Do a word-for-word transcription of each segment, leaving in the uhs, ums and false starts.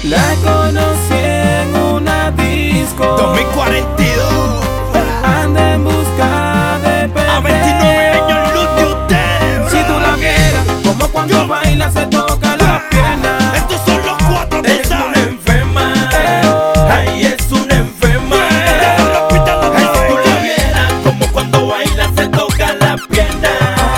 La conocí en una disco dos mil cuarenta y dos. Anda en busca de perder. A veintinueve años luz de ustedes. Si tú la vieras, como cuando baila se toca las piernas. Estos son los cuatro, tú Es una sabes. enferma, Eh. ay, es una enferma. Esta es la pista, tú Ay, si tú sabes. la vieras, como cuando baila se toca las piernas.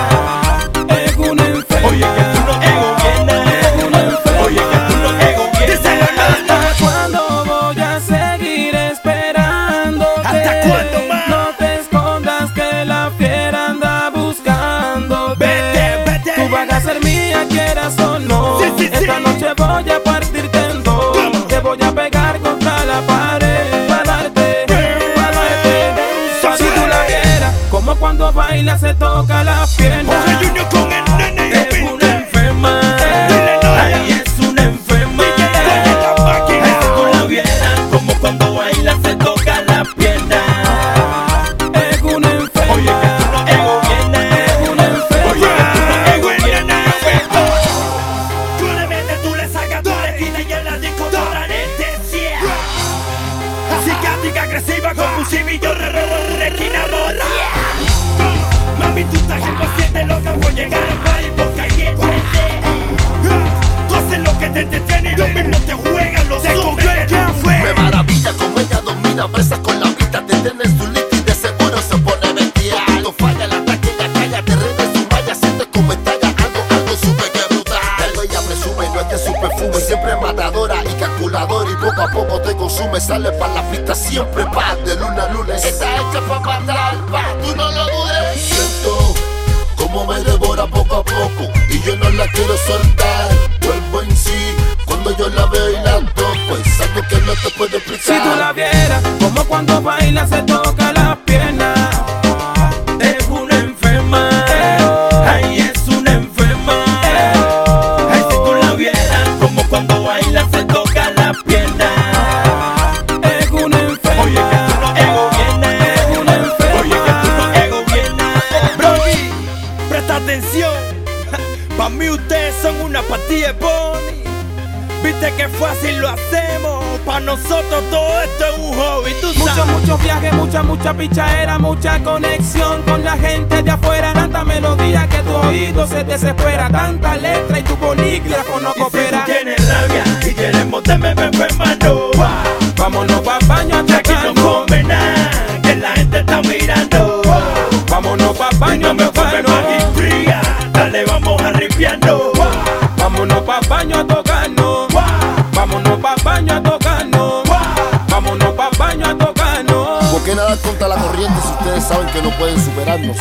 Es una enferma. Oye, que tú no te gobiernas. Es una enferma. Oye, que tú no te gobiernas. Dice la nota. ¿Hasta cuándo voy a seguir esperando? ¿Hasta cuándo más? No te escondas que la fiera anda buscando. Vete, vete. Tú vas a ser mía, quieras o no. Sí, sí, Esta sí. noche voy a partirte en dos. ¿Cómo? Te voy a pegar contra la pared. Para darte, para darte. Si tú la vieras, como cuando baila se toca la pierna. Jorge Junior con el nene y Es el una enferma. Dile no. Ay, es una enferma. D J Coño en la máquina. Ay, si tú la vieras, como cuando baila se toca la pierna. Es una enferma. Oye, que tú no te gobiernas. Es una enferma. Oye, que tú no te gobiernas. Tú le metes, tú le sacas, tú le quitas y en la disco toda anestesia. Psiquiátrica, agresiva, compulsiva y yo re, re, re, re, esquina morra. Mami, tú estás impaciente, loca por llegar al party porque hay gente. Tú haces lo que te entretiene y lo mismo te juegan los hombres. ¿Quién fue? Me maravilla como ella domina, besa con la vista, te tiene su lit y de seguro se pone bestial. No falla el ataque, ella calla, te rinde su malla, siente como estalla, algo, algo sube que brutal. Algo ella presume, no es que su perfume siempre es matadora y calculadora y poco a poco te consume, sale pa' la pista siempre pa' de luna a lunes. Está hecha pa' matar, pa' tú no lo dudes. Siento como me devora poco a poco y yo no la quiero soltar. Vuelvo en sí cuando yo la veo y la toco, es algo que no te puedo explicar. Si tú la vieras, como cuando baila se toca las piernas. Es una enferma. Ay, es una enferma. Ay, si tú la vieras, como cuando baila se toca las piernas. Es una enferma. Oye, que tú no te gobiernas. Es una enferma. Oye, que tú no te gobiernas. Brogy, presta atención. Pa' mí ustedes son una partida de pony. Viste que fácil lo hacemos. Pa' nosotros todo esto es un hobby, tú Muchos, sabes. muchos viajes, mucha, mucha pichadera, mucha conexión con la gente de afuera. Tanta melodía que tu oído se desespera. Tanta letra y tu bolígrafo no Y si coopera. tú tienes rabia y quieres montarme, ven, ven, hermano. Vámonos pa' baño a Aquí no tocarnos. come nada, que la gente está mirando. Vámonos pa' Y baño no a me comes tocarnos. más y fría. Dale, vamos a ripiando. Vámonos pa' baño a tocarnos. Vámonos pa' baño a tocarnos. Vámonos pa' baño a tocarnos. ¿Por qué nadar contra la corriente si ustedes saben que no pueden superarnos?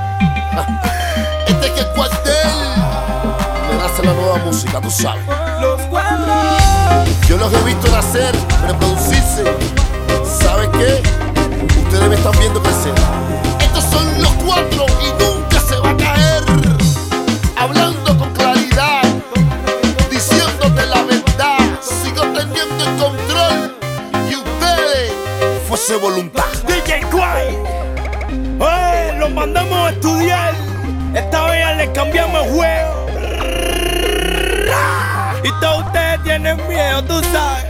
Este es que el cuartel me nace la nueva música, tú sabes. Los cuatro. Yo los he visto nacer, reproducirse. ¿Sabes qué? Ustedes me están viendo crecer. Estos son los cuatro y nunca se va a caer. Hablando con claridad, diciéndote la verdad. Sigo teniendo el control y ustedes fuese voluntad. D J Quay, oye, los mandamos a estudiar. Esta vez les cambiamos el juego. Y todos ustedes tienen miedo, tú sabes.